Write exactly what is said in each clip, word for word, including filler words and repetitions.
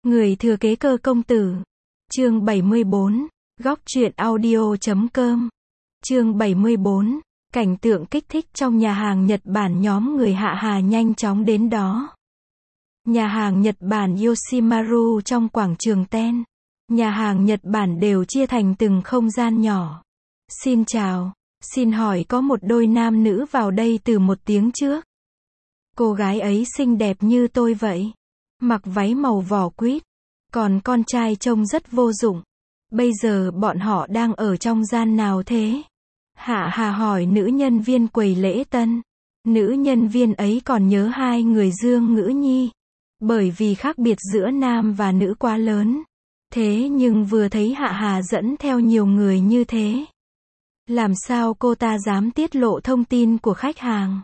Người thừa kế Cơ công tử. Chương bảy mươi bốn. Góc truyện audio chấm com. Chương bảy mươi bốn. Cảnh tượng kích thích trong nhà hàng Nhật Bản. Nhóm người Hạ Hà nhanh chóng đến đó. Nhà hàng Nhật Bản Yoshimaru trong quảng trường Ten. Nhà hàng Nhật Bản đều chia thành từng không gian nhỏ. Xin chào, xin hỏi có một đôi nam nữ vào đây từ một tiếng trước. Cô gái ấy xinh đẹp như tôi vậy. Mặc váy màu vỏ quýt. Còn con trai trông rất vô dụng. Bây giờ bọn họ đang ở trong gian nào thế? Hạ Hà hỏi nữ nhân viên quầy lễ tân. Nữ nhân viên ấy còn nhớ hai người Dương Ngữ Nhi. Bởi vì khác biệt giữa nam và nữ quá lớn. Thế nhưng vừa thấy Hạ Hà dẫn theo nhiều người như thế. Làm sao cô ta dám tiết lộ thông tin của khách hàng?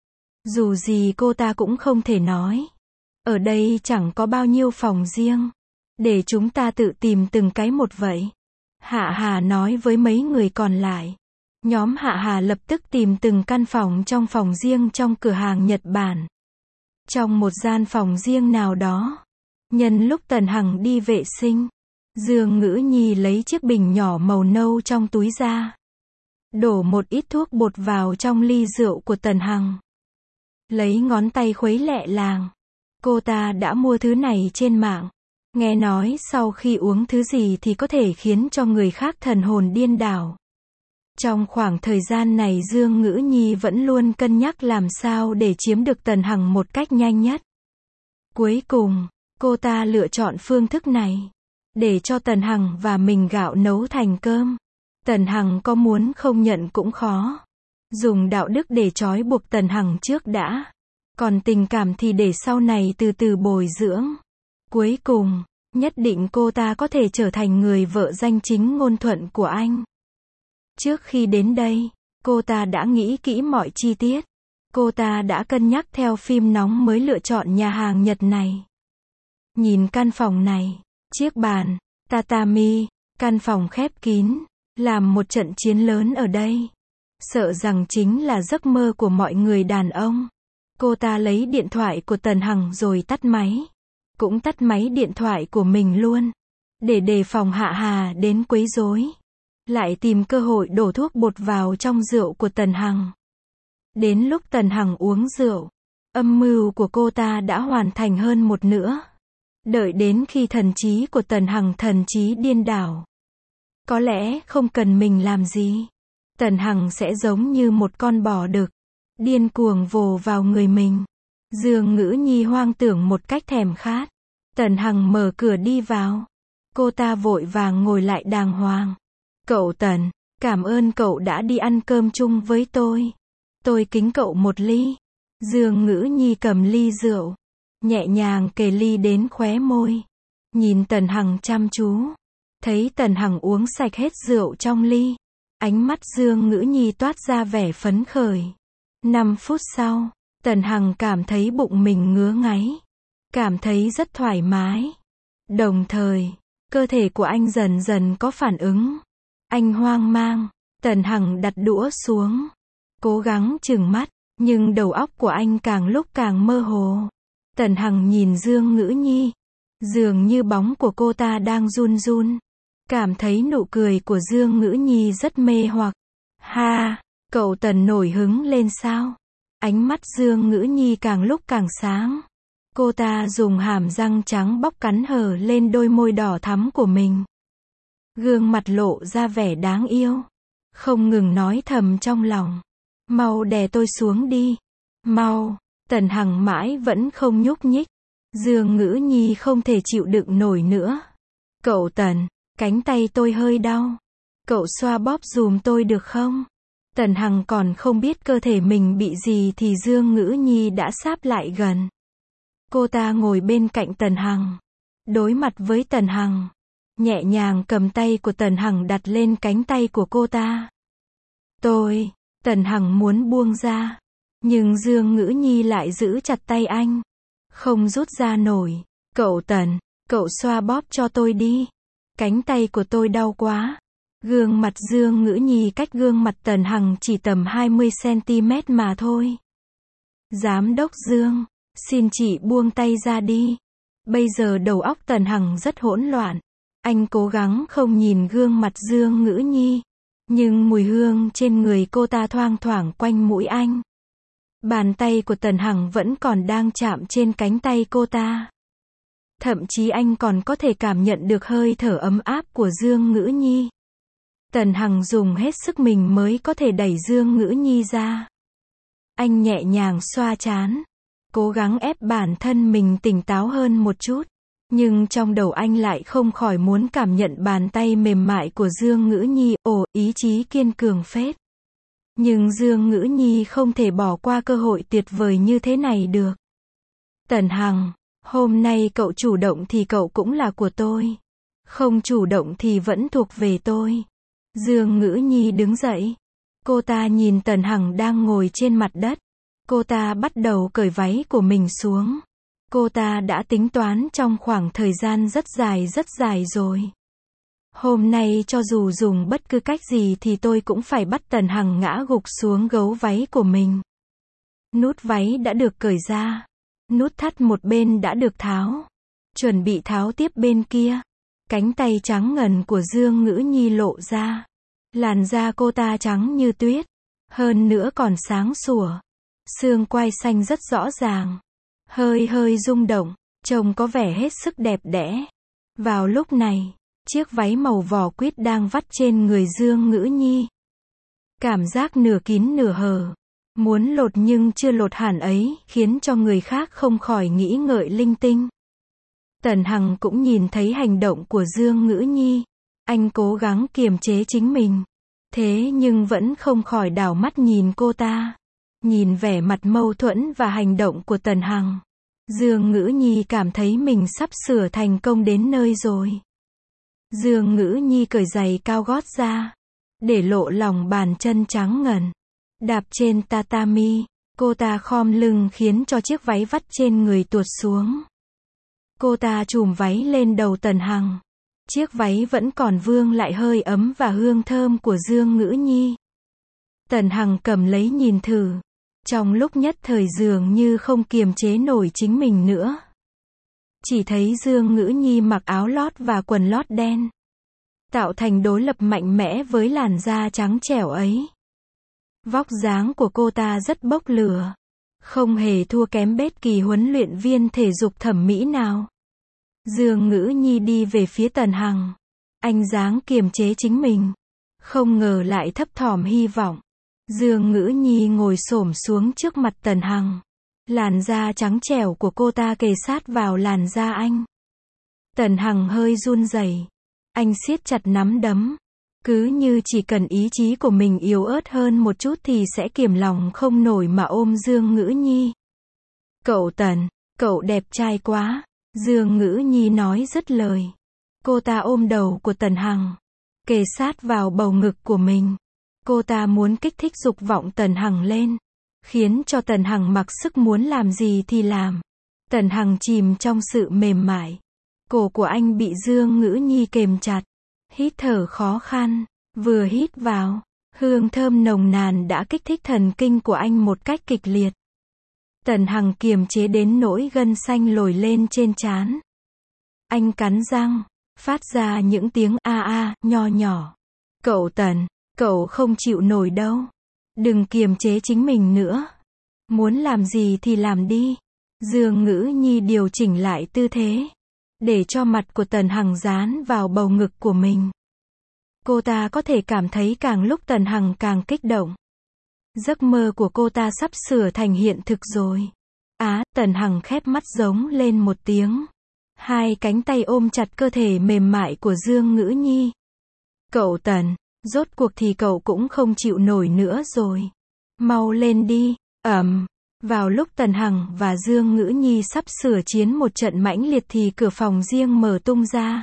Dù gì cô ta cũng không thể nói. Ở đây chẳng có bao nhiêu phòng riêng. Để chúng ta tự tìm từng cái một vậy. Hạ Hà nói với mấy người còn lại. Nhóm Hạ Hà lập tức tìm từng căn phòng trong phòng riêng trong cửa hàng Nhật Bản. Trong một gian phòng riêng nào đó. Nhân lúc Tần Hằng đi vệ sinh. Dương Ngữ Nhi lấy chiếc bình nhỏ màu nâu trong túi ra. Đổ một ít thuốc bột vào trong ly rượu của Tần Hằng. Lấy ngón tay khuấy lẹ làng. Cô ta đã mua thứ này trên mạng. Nghe nói sau khi uống thứ gì thì có thể khiến cho người khác thần hồn điên đảo. Trong khoảng thời gian này Dương Ngữ Nhi vẫn luôn cân nhắc làm sao để chiếm được Tần Hằng một cách nhanh nhất. Cuối cùng, cô ta lựa chọn phương thức này. Để cho Tần Hằng và mình gạo nấu thành cơm. Tần Hằng có muốn không nhận cũng khó. Dùng đạo đức để trói buộc Tần Hằng trước đã. Còn tình cảm thì để sau này từ từ bồi dưỡng. Cuối cùng, nhất định cô ta có thể trở thành người vợ danh chính ngôn thuận của anh. Trước khi đến đây, cô ta đã nghĩ kỹ mọi chi tiết. Cô ta đã cân nhắc theo phim nóng mới lựa chọn nhà hàng Nhật này. Nhìn căn phòng này, chiếc bàn, tatami, căn phòng khép kín, làm một trận chiến lớn ở đây. Sợ rằng chính là giấc mơ của mọi người đàn ông. Cô ta lấy điện thoại của Tần Hằng rồi tắt máy. Cũng tắt máy điện thoại của mình luôn. Để đề phòng Hạ Hà đến quấy rối. Lại tìm cơ hội đổ thuốc bột vào trong rượu của Tần Hằng. Đến lúc Tần Hằng uống rượu, âm mưu của cô ta đã hoàn thành hơn một nửa. Đợi đến khi thần trí của Tần Hằng thần trí điên đảo. Có lẽ không cần mình làm gì. Tần Hằng sẽ giống như một con bò đực. Điên cuồng vồ vào người mình. Dương Ngữ Nhi hoang tưởng một cách thèm khát. Tần Hằng mở cửa đi vào. Cô ta vội vàng ngồi lại đàng hoàng. Cậu Tần, cảm ơn cậu đã đi ăn cơm chung với tôi. Tôi kính cậu một ly. Dương Ngữ Nhi cầm ly rượu. Nhẹ nhàng kề ly đến khóe môi. Nhìn Tần Hằng chăm chú. Thấy Tần Hằng uống sạch hết rượu trong ly. Ánh mắt Dương Ngữ Nhi toát ra vẻ phấn khởi. Năm phút sau, Tần Hằng cảm thấy bụng mình ngứa ngáy. Cảm thấy rất thoải mái. Đồng thời, cơ thể của anh dần dần có phản ứng. Anh hoang mang. Tần Hằng đặt đũa xuống. Cố gắng chừng mắt, nhưng đầu óc của anh càng lúc càng mơ hồ. Tần Hằng nhìn Dương Ngữ Nhi. Dường như bóng của cô ta đang run run. Cảm thấy nụ cười của Dương Ngữ Nhi rất mê hoặc. Ha, cậu Tần nổi hứng lên sao? Ánh mắt Dương Ngữ Nhi càng lúc càng sáng. Cô ta dùng hàm răng trắng bóc cắn hở lên đôi môi đỏ thắm của mình. Gương mặt lộ ra vẻ đáng yêu. Không ngừng nói thầm trong lòng. Mau đè tôi xuống đi. Mau. Tần Hằng mãi vẫn không nhúc nhích. Dương Ngữ Nhi không thể chịu đựng nổi nữa. Cậu Tần, cánh tay tôi hơi đau. Cậu xoa bóp dùm tôi được không? Tần Hằng còn không biết cơ thể mình bị gì thì Dương Ngữ Nhi đã sáp lại gần. Cô ta ngồi bên cạnh Tần Hằng. Đối mặt với Tần Hằng. Nhẹ nhàng cầm tay của Tần Hằng đặt lên cánh tay của cô ta. Tôi, Tần Hằng muốn buông ra. Nhưng Dương Ngữ Nhi lại giữ chặt tay anh. Không rút ra nổi. Cậu Tần, cậu xoa bóp cho tôi đi. Cánh tay của tôi đau quá. Gương mặt Dương Ngữ Nhi cách gương mặt Tần Hằng chỉ tầm hai mươi xăng-ti-mét mà thôi. Giám đốc Dương, xin chị buông tay ra đi. Bây giờ đầu óc Tần Hằng rất hỗn loạn. Anh cố gắng không nhìn gương mặt Dương Ngữ Nhi. Nhưng mùi hương trên người cô ta thoang thoảng quanh mũi anh. Bàn tay của Tần Hằng vẫn còn đang chạm trên cánh tay cô ta. Thậm chí anh còn có thể cảm nhận được hơi thở ấm áp của Dương Ngữ Nhi. Tần Hằng dùng hết sức mình mới có thể đẩy Dương Ngữ Nhi ra. Anh nhẹ nhàng xoa trán, cố gắng ép bản thân mình tỉnh táo hơn một chút. Nhưng trong đầu anh lại không khỏi muốn cảm nhận bàn tay mềm mại của Dương Ngữ Nhi. Ồ, ý chí kiên cường phết. Nhưng Dương Ngữ Nhi không thể bỏ qua cơ hội tuyệt vời như thế này được. Tần Hằng, hôm nay cậu chủ động thì cậu cũng là của tôi. Không chủ động thì vẫn thuộc về tôi. Dương Ngữ Nhi đứng dậy. Cô ta nhìn Tần Hằng đang ngồi trên mặt đất. Cô ta bắt đầu cởi váy của mình xuống. Cô ta đã tính toán trong khoảng thời gian rất dài rất dài rồi. Hôm nay cho dù dùng bất cứ cách gì thì tôi cũng phải bắt Tần Hằng ngã gục xuống gấu váy của mình. Nút váy đã được cởi ra. Nút thắt một bên đã được tháo. Chuẩn bị tháo tiếp bên kia. Cánh tay trắng ngần của Dương Ngữ Nhi lộ ra. Làn da cô ta trắng như tuyết. Hơn nữa còn sáng sủa. Xương quai xanh rất rõ ràng. Hơi hơi rung động. Trông có vẻ hết sức đẹp đẽ. Vào lúc này, chiếc váy màu vỏ quýt đang vắt trên người Dương Ngữ Nhi. Cảm giác nửa kín nửa hở. Muốn lột nhưng chưa lột hẳn ấy, khiến cho người khác không khỏi nghĩ ngợi linh tinh. Tần Hằng cũng nhìn thấy hành động của Dương Ngữ Nhi. Anh cố gắng kiềm chế chính mình. Thế nhưng vẫn không khỏi đảo mắt nhìn cô ta. Nhìn vẻ mặt mâu thuẫn và hành động của Tần Hằng. Dương Ngữ Nhi cảm thấy mình sắp sửa thành công đến nơi rồi. Dương Ngữ Nhi cởi giày cao gót ra. Để lộ lòng bàn chân trắng ngần. Đạp trên tatami. Cô ta khom lưng khiến cho chiếc váy vắt trên người tuột xuống. Cô ta chùm váy lên đầu Tần Hằng. Chiếc váy vẫn còn vương lại hơi ấm và hương thơm của Dương Ngữ Nhi. Tần Hằng cầm lấy nhìn thử. Trong lúc nhất thời dường như không kiềm chế nổi chính mình nữa. Chỉ thấy Dương Ngữ Nhi mặc áo lót và quần lót đen. Tạo thành đối lập mạnh mẽ với làn da trắng trẻo ấy. Vóc dáng của cô ta rất bốc lửa. Không hề thua kém bất kỳ huấn luyện viên thể dục thẩm mỹ nào. Dương Ngữ Nhi đi về phía Tần Hằng. Anh dáng kiềm chế chính mình. Không ngờ lại thấp thỏm hy vọng. Dương Ngữ Nhi ngồi xổm xuống trước mặt Tần Hằng. Làn da trắng trẻo của cô ta kề sát vào làn da anh. Tần Hằng hơi run rẩy. Anh siết chặt nắm đấm. Cứ như chỉ cần ý chí của mình yếu ớt hơn một chút thì sẽ kiềm lòng không nổi mà ôm Dương Ngữ Nhi. Cậu Tần, cậu đẹp trai quá. Dương Ngữ Nhi nói dứt lời. Cô ta ôm đầu của Tần Hằng. Kề sát vào bầu ngực của mình. Cô ta muốn kích thích dục vọng Tần Hằng lên. Khiến cho Tần Hằng mặc sức muốn làm gì thì làm. Tần Hằng chìm trong sự mềm mại. Cổ của anh bị Dương Ngữ Nhi kềm chặt. Hít thở khó khăn. Vừa hít vào, hương thơm nồng nàn đã kích thích thần kinh của anh một cách kịch liệt. Tần Hằng kiềm chế đến nỗi gân xanh lồi lên trên trán. Anh cắn răng, phát ra những tiếng a a nho nhỏ. Cậu Tần, cậu không chịu nổi đâu. Đừng kiềm chế chính mình nữa. Muốn làm gì thì làm đi. Dương Ngữ Nhi điều chỉnh lại tư thế. Để cho mặt của Tần Hằng dán vào bầu ngực của mình. Cô ta có thể cảm thấy càng lúc Tần Hằng càng kích động. Giấc mơ của cô ta sắp sửa thành hiện thực rồi. Á, Tần Hằng khép mắt giống lên một tiếng. Hai cánh tay ôm chặt cơ thể mềm mại của Dương Ngữ Nhi. Cậu Tần, rốt cuộc thì cậu cũng không chịu nổi nữa rồi. Mau lên đi. Ầm. Vào lúc Tần Hằng và Dương Ngữ Nhi sắp sửa chiến một trận mãnh liệt thì cửa phòng riêng mở tung ra.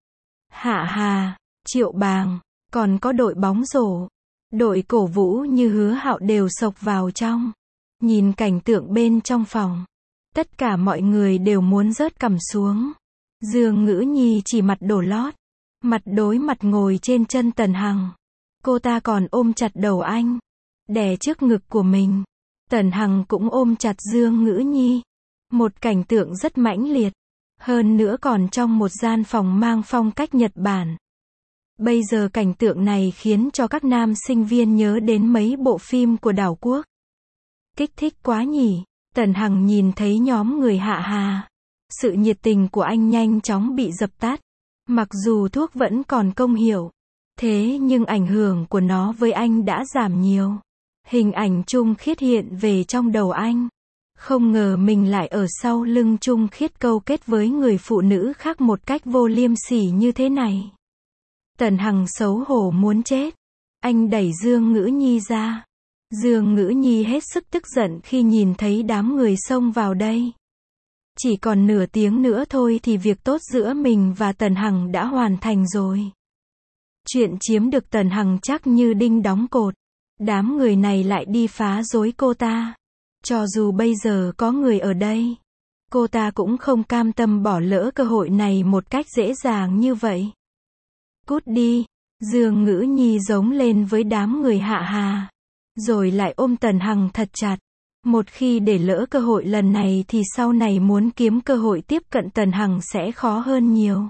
Hạ Hà, Triệu Bàng, còn có đội bóng rổ, đội cổ vũ như Hứa Hạo đều xộc vào trong. Nhìn cảnh tượng bên trong phòng, tất cả mọi người đều muốn rớt cằm xuống. Dương Ngữ Nhi chỉ mặt đổ lót, mặt đối mặt ngồi trên chân Tần Hằng. Cô ta còn ôm chặt đầu anh, đè trước ngực của mình. Tần Hằng cũng ôm chặt Dương Ngữ Nhi. Một cảnh tượng rất mãnh liệt. Hơn nữa còn trong một gian phòng mang phong cách Nhật Bản. Bây giờ cảnh tượng này khiến cho các nam sinh viên nhớ đến mấy bộ phim của đảo quốc. Kích thích quá nhỉ. Tần Hằng nhìn thấy nhóm người Hạ Hà. Sự nhiệt tình của anh nhanh chóng bị dập tắt. Mặc dù thuốc vẫn còn công hiệu. Thế nhưng ảnh hưởng của nó với anh đã giảm nhiều. Hình ảnh Trung Khiết hiện về trong đầu anh. Không ngờ mình lại ở sau lưng Trung Khiết câu kết với người phụ nữ khác một cách vô liêm sỉ như thế này. Tần Hằng xấu hổ muốn chết. Anh đẩy Dương Ngữ Nhi ra. Dương Ngữ Nhi hết sức tức giận khi nhìn thấy đám người xông vào đây. Chỉ còn nửa tiếng nữa thôi thì việc tốt giữa mình và Tần Hằng đã hoàn thành rồi. Chuyện chiếm được Tần Hằng chắc như đinh đóng cột. Đám người này lại đi phá rối cô ta. Cho dù bây giờ có người ở đây, cô ta cũng không cam tâm bỏ lỡ cơ hội này một cách dễ dàng như vậy. Cút đi, Dương Ngữ Nhi giống lên với đám người Hạ Hà. Rồi lại ôm Tần Hằng thật chặt. Một khi để lỡ cơ hội lần này thì sau này muốn kiếm cơ hội tiếp cận Tần Hằng sẽ khó hơn nhiều.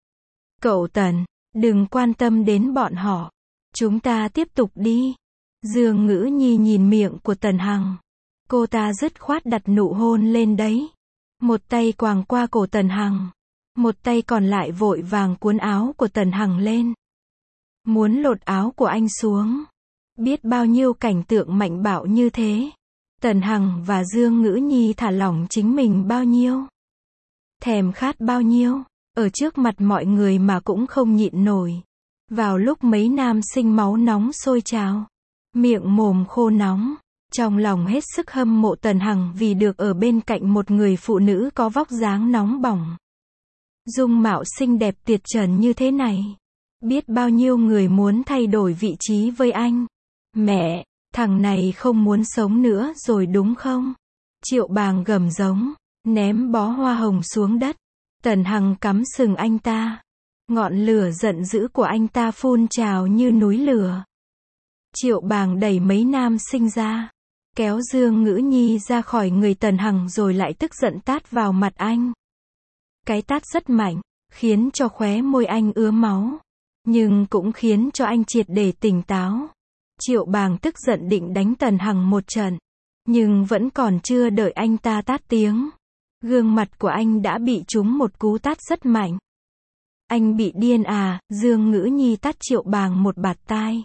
Cậu Tần, đừng quan tâm đến bọn họ. Chúng ta tiếp tục đi. Dương Ngữ Nhi nhìn miệng của Tần Hằng. Cô ta dứt khoát đặt nụ hôn lên đấy. Một tay quàng qua cổ Tần Hằng. Một tay còn lại vội vàng cuốn áo của Tần Hằng lên. Muốn lột áo của anh xuống. Biết bao nhiêu cảnh tượng mạnh bạo như thế. Tần Hằng và Dương Ngữ Nhi thả lỏng chính mình bao nhiêu. Thèm khát bao nhiêu. Ở trước mặt mọi người mà cũng không nhịn nổi. Vào lúc mấy nam sinh máu nóng sôi trào. Miệng mồm khô nóng. Trong lòng hết sức hâm mộ Tần Hằng vì được ở bên cạnh một người phụ nữ có vóc dáng nóng bỏng. Dung mạo xinh đẹp tuyệt trần như thế này. Biết bao nhiêu người muốn thay đổi vị trí với anh. Mẹ, thằng này không muốn sống nữa rồi đúng không? Triệu Bàng gầm giống, ném bó hoa hồng xuống đất. Tần Hằng cắm sừng anh ta. Ngọn lửa giận dữ của anh ta phun trào như núi lửa. Triệu Bàng đẩy mấy nam sinh ra. Kéo Dương Ngữ Nhi ra khỏi người Tần Hằng rồi lại tức giận tát vào mặt anh. Cái tát rất mạnh, khiến cho khóe môi anh ứa máu. Nhưng cũng khiến cho anh triệt để tỉnh táo. Triệu Bàng tức giận định đánh Tần Hằng một trận. Nhưng vẫn còn chưa đợi anh ta tát tiếng. Gương mặt của anh đã bị trúng một cú tát rất mạnh. Anh bị điên à? Dương Ngữ Nhi tát Triệu Bàng một bạt tai.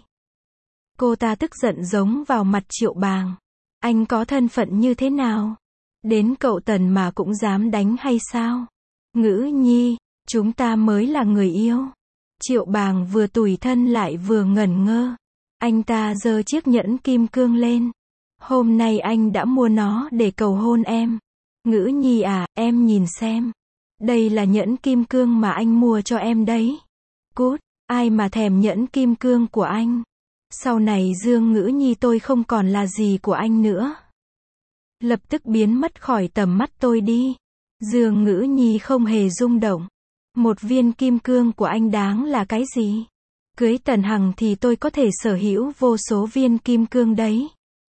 Cô ta tức giận giống vào mặt Triệu Bàng. Anh có thân phận như thế nào? Đến cậu Tần mà cũng dám đánh hay sao? Ngữ Nhi, chúng ta mới là người yêu. Triệu Bàng vừa tủi thân lại vừa ngẩn ngơ. Anh ta giơ chiếc nhẫn kim cương lên. Hôm nay anh đã mua nó để cầu hôn em. Ngữ Nhi à, em nhìn xem. Đây là nhẫn kim cương mà anh mua cho em đấy. Cút, ai mà thèm nhẫn kim cương của anh. Sau này Dương Ngữ Nhi tôi không còn là gì của anh nữa. Lập tức biến mất khỏi tầm mắt tôi đi. Dương Ngữ Nhi không hề rung động. Một viên kim cương của anh đáng là cái gì? Cưới Tần Hằng thì tôi có thể sở hữu vô số viên kim cương đấy.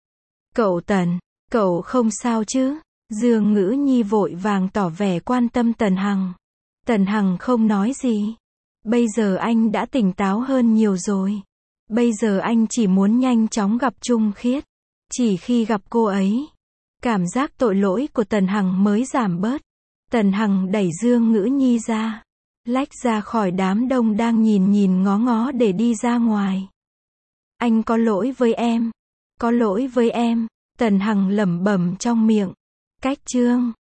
Cậu Tần, cậu không sao chứ? Dương Ngữ Nhi vội vàng tỏ vẻ quan tâm Tần Hằng. Tần Hằng không nói gì. Bây giờ anh đã tỉnh táo hơn nhiều rồi. Bây giờ anh chỉ muốn nhanh chóng gặp Trung Khiết. Chỉ khi gặp cô ấy, cảm giác tội lỗi của Tần Hằng mới giảm bớt. Tần Hằng đẩy Dương Ngữ Nhi ra. Lách ra khỏi đám đông đang nhìn nhìn ngó ngó để đi ra ngoài. Anh có lỗi với em. Có lỗi với em. Tần Hằng lẩm bẩm trong miệng. Cách chương